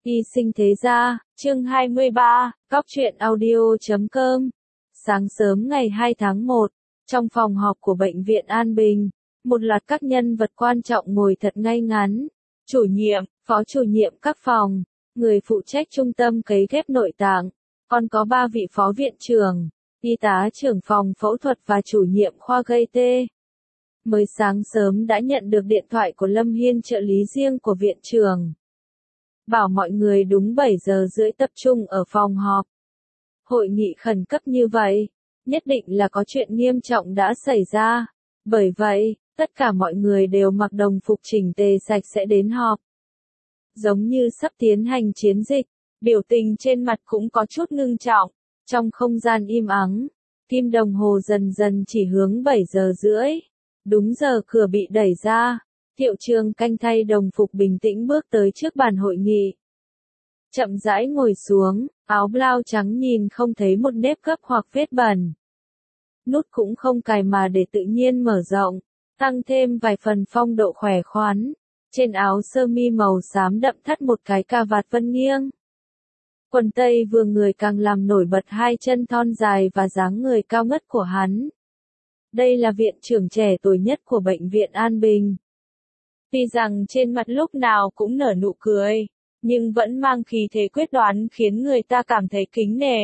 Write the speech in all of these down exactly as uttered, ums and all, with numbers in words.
Y sinh thế gia, chương hai mươi ba, cóc truyện audio chấm com. Sáng sớm ngày hai tháng một, trong phòng họp của Bệnh viện An Bình, một loạt các nhân vật quan trọng ngồi thật ngay ngắn. Chủ nhiệm, phó chủ nhiệm các phòng, người phụ trách trung tâm cấy ghép nội tạng, còn có ba vị phó viện trưởng, y tá trưởng phòng phẫu thuật và chủ nhiệm khoa gây tê. Mới sáng sớm đã nhận được điện thoại của Lâm Hiên, trợ lý riêng của viện trưởng, bảo mọi người đúng bảy giờ rưỡi tập trung ở phòng họp. Hội nghị khẩn cấp như vậy, nhất định là có chuyện nghiêm trọng đã xảy ra. Bởi vậy, tất cả mọi người đều mặc đồng phục chỉnh tề sạch sẽ đến họp. Giống như sắp tiến hành chiến dịch, biểu tình trên mặt cũng có chút ngưng trọng. Trong không gian im ắng, kim đồng hồ dần dần chỉ hướng bảy giờ rưỡi. Đúng giờ cửa bị đẩy ra. Thiệu Trường Canh thay đồng phục bình tĩnh bước tới trước bàn hội nghị. Chậm rãi ngồi xuống, áo blau trắng nhìn không thấy một nếp gấp hoặc vết bẩn. Nút cũng không cài mà để tự nhiên mở rộng, tăng thêm vài phần phong độ khỏe khoắn. Trên áo sơ mi màu xám đậm thắt một cái cà vạt vân nghiêng. Quần tây vừa người càng làm nổi bật hai chân thon dài và dáng người cao ngất của hắn. Đây là viện trưởng trẻ tuổi nhất của Bệnh viện An Bình. Tuy rằng trên mặt lúc nào cũng nở nụ cười, nhưng vẫn mang khí thế quyết đoán khiến người ta cảm thấy kính nể.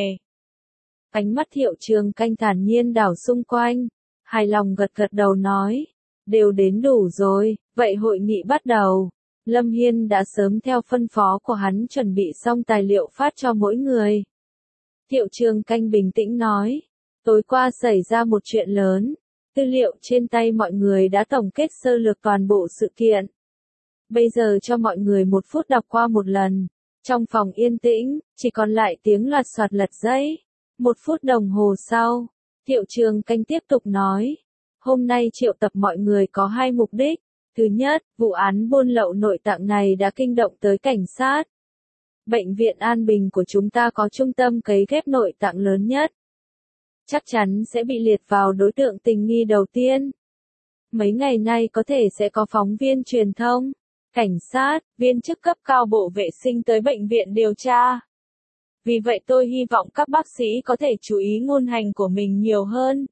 Ánh mắt Thiệu Trường Canh thản nhiên đảo xung quanh, hài lòng gật gật đầu nói, đều đến đủ rồi, vậy hội nghị bắt đầu. Lâm Hiên đã sớm theo phân phó của hắn chuẩn bị xong tài liệu phát cho mỗi người. Thiệu Trường Canh bình tĩnh nói, tối qua xảy ra một chuyện lớn. Tư liệu trên tay mọi người đã tổng kết sơ lược toàn bộ sự kiện. Bây giờ cho mọi người một phút đọc qua một lần. Trong phòng yên tĩnh, chỉ còn lại tiếng loạt soạt lật giấy. Một phút đồng hồ sau, Thiệu Trường Canh tiếp tục nói. Hôm nay triệu tập mọi người có hai mục đích. Thứ nhất, vụ án buôn lậu nội tạng này đã kinh động tới cảnh sát. Bệnh viện An Bình của chúng ta có trung tâm cấy ghép nội tạng lớn nhất. Chắc chắn sẽ bị liệt vào đối tượng tình nghi đầu tiên. Mấy ngày nay có thể sẽ có phóng viên truyền thông, cảnh sát, viên chức cấp cao bộ vệ sinh tới bệnh viện điều tra. Vì vậy tôi hy vọng các bác sĩ có thể chú ý ngôn hành của mình nhiều hơn.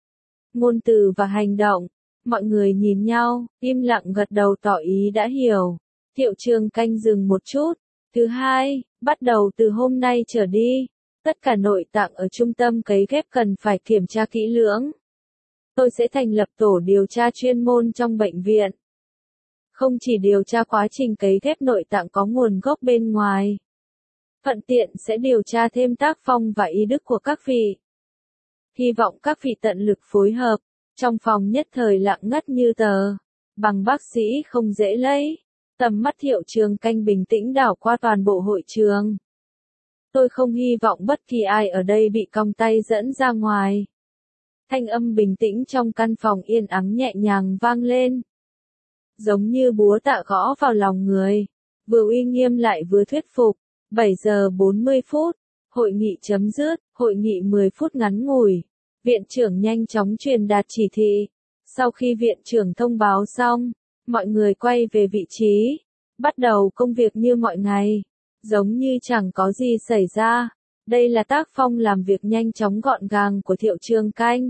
Ngôn từ và hành động. Mọi người nhìn nhau, im lặng gật đầu tỏ ý đã hiểu. Thiệu Trường Canh dừng một chút. Thứ hai, bắt đầu từ hôm nay trở đi. Tất cả nội tạng ở trung tâm cấy ghép cần phải kiểm tra kỹ lưỡng. Tôi sẽ thành lập tổ điều tra chuyên môn trong bệnh viện. Không chỉ điều tra quá trình cấy ghép nội tạng có nguồn gốc bên ngoài. Thuận tiện sẽ điều tra thêm tác phong và ý đức của các vị. Hy vọng các vị tận lực phối hợp. Trong phòng nhất thời lặng ngắt như tờ. Bằng bác sĩ không dễ lấy. Tầm mắt Thiệu Trường Canh bình tĩnh đảo qua toàn bộ hội trường. Tôi không hy vọng bất kỳ ai ở đây bị cong tay dẫn ra ngoài. Thanh âm bình tĩnh trong căn phòng yên ắng nhẹ nhàng vang lên. Giống như búa tạ gõ vào lòng người. Vừa uy nghiêm lại vừa thuyết phục. bảy giờ bốn mươi phút. Hội nghị chấm dứt. Hội nghị mười phút ngắn ngủi. Viện trưởng nhanh chóng truyền đạt chỉ thị. Sau khi viện trưởng thông báo xong, mọi người quay về vị trí. Bắt đầu công việc như mọi ngày. Giống như chẳng có gì xảy ra. Đây là tác phong làm việc nhanh chóng gọn gàng của Thiệu Trường Canh.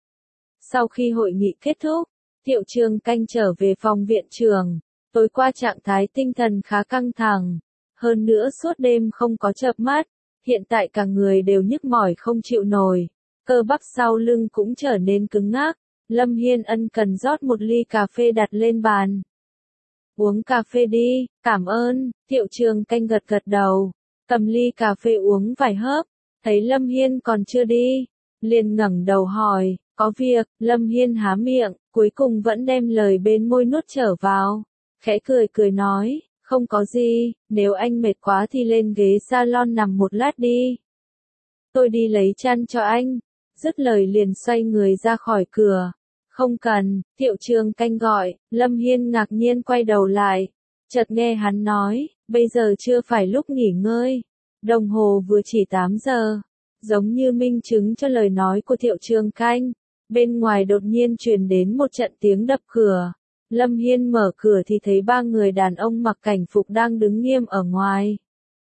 Sau khi hội nghị kết thúc, Thiệu Trường Canh trở về phòng viện trưởng. Tối qua trạng thái tinh thần khá căng thẳng. Hơn nữa suốt đêm không có chợp mắt. Hiện tại cả người đều nhức mỏi không chịu nổi. Cơ bắp sau lưng cũng trở nên cứng ngắc. Lâm Hiên ân cần rót một ly cà phê đặt lên bàn. Uống cà phê đi, cảm ơn. Thiệu Trường Canh gật gật đầu. Cầm ly cà phê uống vài hớp. Thấy Lâm Hiên còn chưa đi. Liền ngẩng đầu hỏi, có việc. Lâm Hiên há miệng, cuối cùng vẫn đem lời bên môi nuốt trở vào. Khẽ cười cười nói, không có gì, nếu anh mệt quá thì lên ghế salon nằm một lát đi. Tôi đi lấy chăn cho anh. Dứt lời liền xoay người ra khỏi cửa. Không cần, Thiệu Trường Canh gọi. Lâm Hiên ngạc nhiên quay đầu lại. Chợt nghe hắn nói, bây giờ chưa phải lúc nghỉ ngơi. Đồng hồ vừa chỉ tám giờ. Giống như minh chứng cho lời nói của Thiệu Trường Canh. Bên ngoài đột nhiên truyền đến một trận tiếng đập cửa. Lâm Hiên mở cửa thì thấy ba người đàn ông mặc cảnh phục đang đứng nghiêm ở ngoài.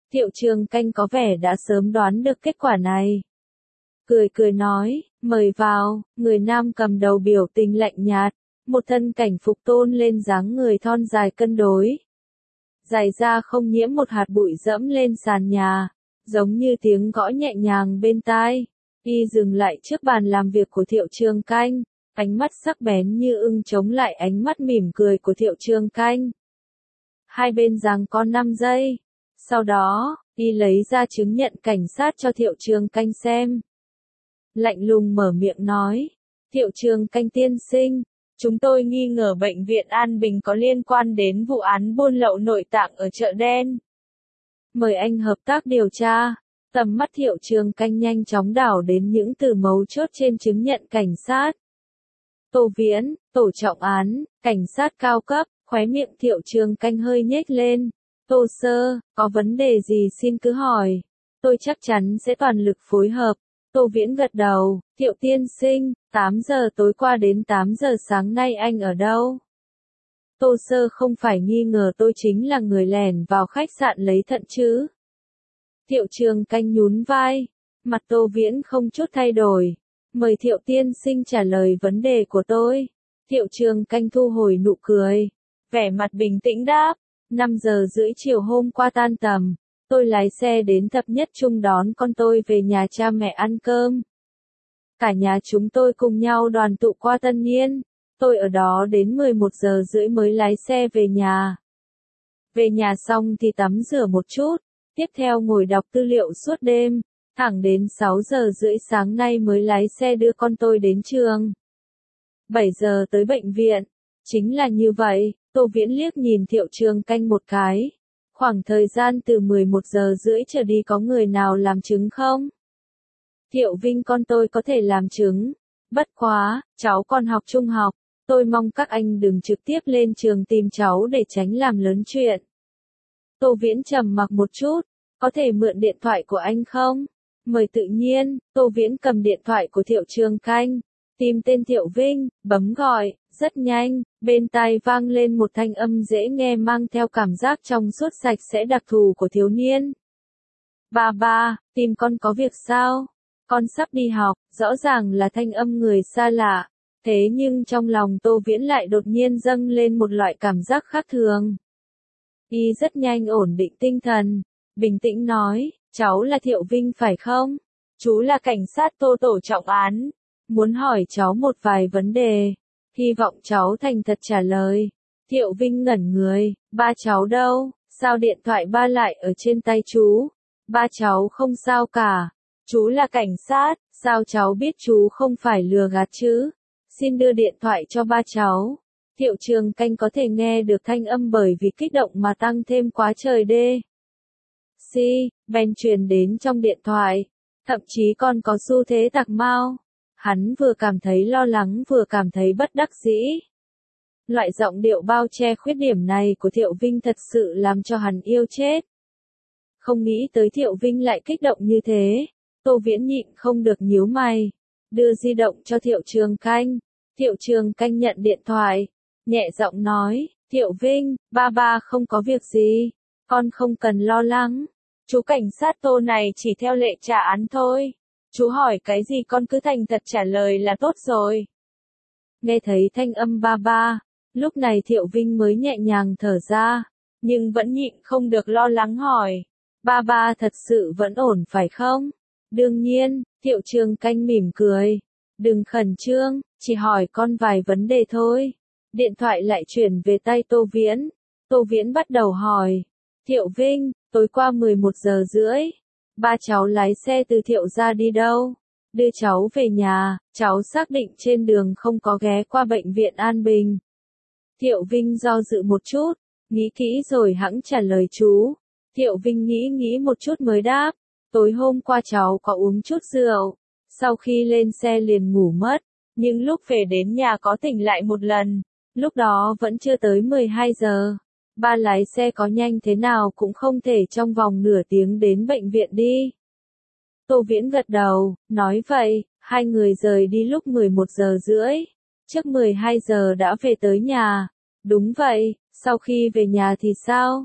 Thiệu Trường Canh có vẻ đã sớm đoán được kết quả này. Cười cười nói, mời vào, người nam cầm đầu biểu tình lạnh nhạt, một thân cảnh phục tôn lên dáng người thon dài cân đối. Giày da không nhiễm một hạt bụi dẫm lên sàn nhà, giống như tiếng gõ nhẹ nhàng bên tai. Y dừng lại trước bàn làm việc của Thiệu Trường Canh, ánh mắt sắc bén như ưng chống lại ánh mắt mỉm cười của Thiệu Trường Canh. Hai bên giằng co năm giây. Sau đó, Y lấy ra chứng nhận cảnh sát cho Thiệu Trường Canh xem. Lạnh lùng mở miệng nói, Thiệu Trường Canh tiên sinh, chúng tôi nghi ngờ bệnh viện An Bình có liên quan đến vụ án buôn lậu nội tạng ở chợ đen. Mời anh hợp tác điều tra. Tầm mắt Thiệu Trường Canh nhanh chóng đảo đến những từ mấu chốt trên chứng nhận cảnh sát. Tô Viễn, tổ trọng án, cảnh sát cao cấp, khóe miệng Thiệu Trường Canh hơi nhếch lên. Tô sơ, có vấn đề gì xin cứ hỏi. Tôi chắc chắn sẽ toàn lực phối hợp. Tô Viễn gật đầu, Thiệu tiên sinh, tám giờ tối qua đến tám giờ sáng nay anh ở đâu? Tô sơ không phải nghi ngờ tôi chính là người lẻn vào khách sạn lấy thận chứ? Thiệu Trường Canh nhún vai, mặt Tô Viễn không chút thay đổi. Mời Thiệu tiên sinh trả lời vấn đề của tôi. Thiệu Trường Canh thu hồi nụ cười, vẻ mặt bình tĩnh đáp, năm giờ rưỡi chiều hôm qua tan tầm, tôi lái xe đến Thập Nhất Trung đón con tôi về nhà cha mẹ ăn cơm. Cả nhà chúng tôi cùng nhau đoàn tụ qua Tân Niên, tôi ở đó đến mười một giờ rưỡi mới lái xe về nhà. Về nhà xong thì tắm rửa một chút, tiếp theo ngồi đọc tư liệu suốt đêm, thẳng đến sáu giờ rưỡi sáng nay mới lái xe đưa con tôi đến trường. bảy giờ tới bệnh viện. Chính là như vậy, Tô Viễn liếc nhìn Thiệu Trường Canh một cái. Khoảng thời gian từ mười một giờ rưỡi trở đi có người nào làm chứng không? Thiệu Vinh con tôi có thể làm chứng. Bất quá, cháu còn học trung học. Tôi mong các anh đừng trực tiếp lên trường tìm cháu để tránh làm lớn chuyện. Tô Viễn trầm mặc một chút. Có thể mượn điện thoại của anh không? Mời tự nhiên, Tô Viễn cầm điện thoại của Thiệu Trường Canh. Tìm tên Thiệu Vinh, bấm gọi, rất nhanh, bên tai vang lên một thanh âm dễ nghe mang theo cảm giác trong suốt sạch sẽ đặc thù của thiếu niên. Ba ba, tìm con có việc sao? Con sắp đi học, rõ ràng là thanh âm người xa lạ. Thế nhưng trong lòng Tô Viễn lại đột nhiên dâng lên một loại cảm giác khác thường. Y rất nhanh ổn định tinh thần, bình tĩnh nói, cháu là Thiệu Vinh phải không? Chú là cảnh sát Tô tổ trọng án. Muốn hỏi cháu một vài vấn đề. Hy vọng cháu thành thật trả lời. Thiệu Vinh ngẩn người, ba cháu đâu? Sao điện thoại ba lại ở trên tay chú? Ba cháu không sao cả. Chú là cảnh sát, sao cháu biết chú không phải lừa gạt chứ? Xin đưa điện thoại cho ba cháu. Thiệu Trường Canh có thể nghe được thanh âm bởi vì kích động mà tăng thêm quá trời đê. Si, bèn truyền đến trong điện thoại. Thậm chí còn có xu thế tạc mau. Hắn vừa cảm thấy lo lắng vừa cảm thấy bất đắc dĩ. Loại giọng điệu bao che khuyết điểm này của Thiệu Vinh thật sự làm cho hắn yêu chết. Không nghĩ tới Thiệu Vinh lại kích động như thế. Tô Viễn nhịn không được nhíu mày. Đưa di động cho Thiệu Trường Canh. Thiệu Trường Canh nhận điện thoại. Nhẹ giọng nói, Thiệu Vinh, ba ba không có việc gì. Con không cần lo lắng. Chú cảnh sát Tô này chỉ theo lệ trả án thôi. Chú hỏi cái gì con cứ thành thật trả lời là tốt rồi. Nghe thấy thanh âm ba ba, lúc này Thiệu Vinh mới nhẹ nhàng thở ra, nhưng vẫn nhịn không được lo lắng hỏi. Ba ba thật sự vẫn ổn phải không? Đương nhiên, Thiệu Trường Canh mỉm cười. Đừng khẩn trương, chỉ hỏi con vài vấn đề thôi. Điện thoại lại chuyển về tay Tô Viễn. Tô Viễn bắt đầu hỏi. Thiệu Vinh, tối qua mười một giờ rưỡi. Ba cháu lái xe từ Thiệu ra đi đâu? Đưa cháu về nhà, cháu xác định trên đường không có ghé qua bệnh viện An Bình. Thiệu Vinh do dự một chút, nghĩ kỹ rồi hẵng trả lời chú. Thiệu Vinh nghĩ nghĩ một chút mới đáp. Tối hôm qua cháu có uống chút rượu, sau khi lên xe liền ngủ mất, nhưng lúc về đến nhà có tỉnh lại một lần, lúc đó vẫn chưa tới mười hai giờ. Ba lái xe có nhanh thế nào cũng không thể trong vòng nửa tiếng đến bệnh viện đi. Tô Viễn gật đầu, nói vậy, hai người rời đi lúc mười một giờ rưỡi. Trước mười hai giờ đã về tới nhà. Đúng vậy, sau khi về nhà thì sao?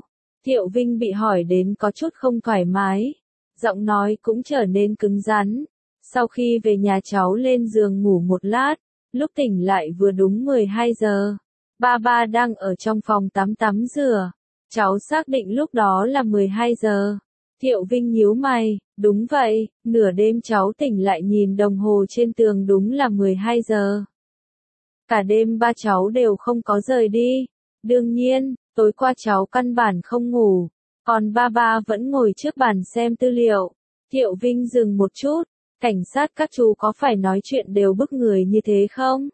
Thiệu Vinh bị hỏi đến có chút không thoải mái, giọng nói cũng trở nên cứng rắn. Sau khi về nhà cháu lên giường ngủ một lát, lúc tỉnh lại vừa đúng mười hai giờ. Ba ba đang ở trong phòng tắm tắm rửa. Cháu xác định lúc đó là mười hai giờ. Thiệu Vinh nhíu mày, đúng vậy, nửa đêm cháu tỉnh lại nhìn đồng hồ trên tường đúng là mười hai giờ. Cả đêm ba cháu đều không có rời đi. Đương nhiên, tối qua cháu căn bản không ngủ, còn ba ba vẫn ngồi trước bàn xem tư liệu. Thiệu Vinh dừng một chút, cảnh sát các chú có phải nói chuyện đều bức người như thế không?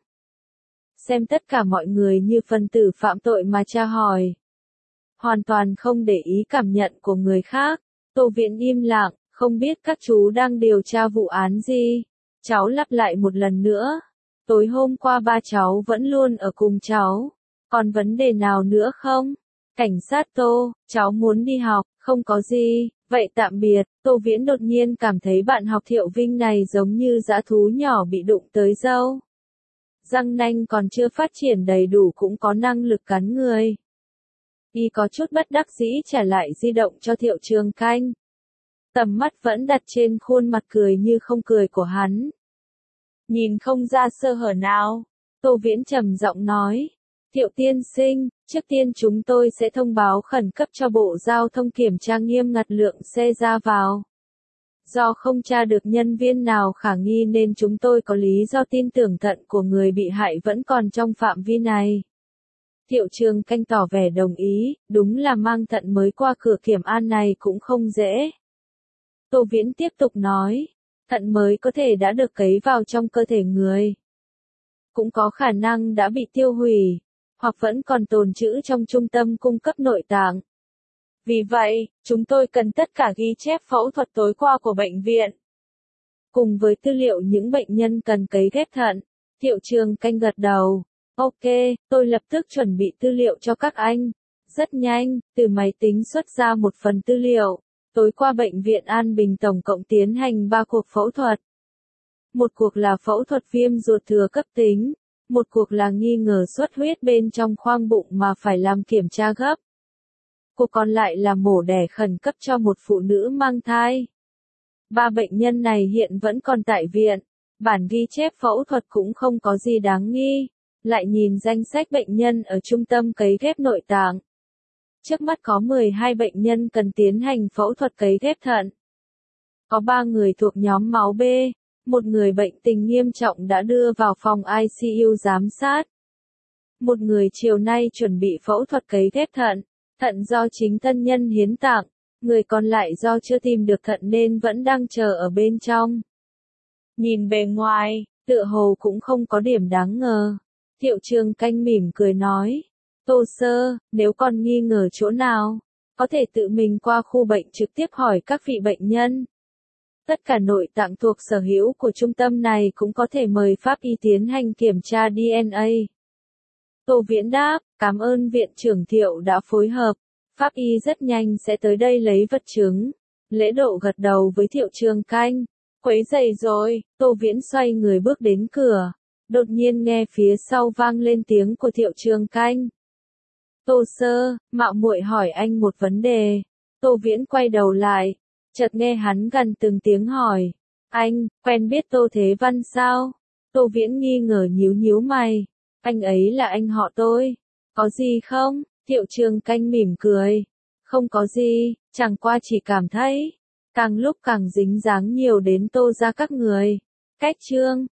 Xem tất cả mọi người như phần tử phạm tội mà tra hỏi. Hoàn toàn không để ý cảm nhận của người khác. Tô Viễn im lặng, không biết các chú đang điều tra vụ án gì. Cháu lặp lại một lần nữa. Tối hôm qua ba cháu vẫn luôn ở cùng cháu. Còn vấn đề nào nữa không? Cảnh sát Tô, cháu muốn đi học, không có gì, vậy tạm biệt. Tô Viễn đột nhiên cảm thấy bạn học Thiệu Vinh này giống như dã thú nhỏ bị đụng tới râu. Răng nanh còn chưa phát triển đầy đủ cũng có năng lực cắn người. Y có chút bất đắc dĩ trả lại di động cho Thiệu Trường Canh. Tầm mắt vẫn đặt trên khuôn mặt cười như không cười của hắn. Nhìn không ra sơ hở nào, Tô Viễn trầm giọng nói. Thiệu tiên sinh, trước tiên chúng tôi sẽ thông báo khẩn cấp cho Bộ Giao thông kiểm tra nghiêm ngặt lượng xe ra vào. Do không tra được nhân viên nào khả nghi nên chúng tôi có lý do tin tưởng thận của người bị hại vẫn còn trong phạm vi này. Thiệu Trường Canh tỏ vẻ đồng ý, đúng là mang thận mới qua cửa kiểm an này cũng không dễ. Tô Viễn tiếp tục nói, thận mới có thể đã được cấy vào trong cơ thể người. Cũng có khả năng đã bị tiêu hủy, hoặc vẫn còn tồn trữ trong trung tâm cung cấp nội tạng. Vì vậy, chúng tôi cần tất cả ghi chép phẫu thuật tối qua của bệnh viện. Cùng với tư liệu những bệnh nhân cần cấy ghép thận. Thiệu Trường Canh gật đầu. Ok, tôi lập tức chuẩn bị tư liệu cho các anh. Rất nhanh, từ máy tính xuất ra một phần tư liệu. Tối qua bệnh viện An Bình tổng cộng tiến hành ba cuộc phẫu thuật. Một cuộc là phẫu thuật viêm ruột thừa cấp tính. Một cuộc là nghi ngờ xuất huyết bên trong khoang bụng mà phải làm kiểm tra gấp. Cuộc còn lại là mổ đẻ khẩn cấp cho một phụ nữ mang thai. Ba bệnh nhân này hiện vẫn còn tại viện. Bản ghi chép phẫu thuật cũng không có gì đáng nghi. Lại nhìn danh sách bệnh nhân ở trung tâm cấy ghép nội tạng. Trước mắt có mười hai bệnh nhân cần tiến hành phẫu thuật cấy ghép thận. Có ba người thuộc nhóm máu B, một người bệnh tình nghiêm trọng đã đưa vào phòng I C U giám sát. Một người chiều nay chuẩn bị phẫu thuật cấy ghép thận, thận do chính thân nhân hiến tặng, người còn lại do chưa tìm được thận nên vẫn đang chờ ở bên trong. Nhìn bề ngoài, tựa hồ cũng không có điểm đáng ngờ. Thiệu Trường Canh mỉm cười nói, Tô Sơ, nếu còn nghi ngờ chỗ nào, có thể tự mình qua khu bệnh trực tiếp hỏi các vị bệnh nhân. Tất cả nội tạng thuộc sở hữu của trung tâm này cũng có thể mời pháp y tiến hành kiểm tra D N A. Tô Viễn đáp, cảm ơn viện trưởng Thiệu đã phối hợp, pháp y rất nhanh sẽ tới đây lấy vật chứng. Lễ Độ gật đầu với Thiệu Trường Canh, quấy rầy rồi. Tô Viễn xoay người bước đến cửa, đột nhiên nghe phía sau vang lên tiếng của Thiệu Trường Canh. Tô Sơ, mạo muội hỏi anh một vấn đề. Tô Viễn quay đầu lại, chợt nghe hắn gần từng tiếng hỏi, anh, quen biết Tô Thế Văn sao? Tô Viễn nghi ngờ nhíu nhíu mày, anh ấy là anh họ tôi, có gì không? Thiệu Trường Canh mỉm cười, không có gì, chẳng qua chỉ cảm thấy, càng lúc càng dính dáng nhiều đến Tô gia các người. Cách Trương,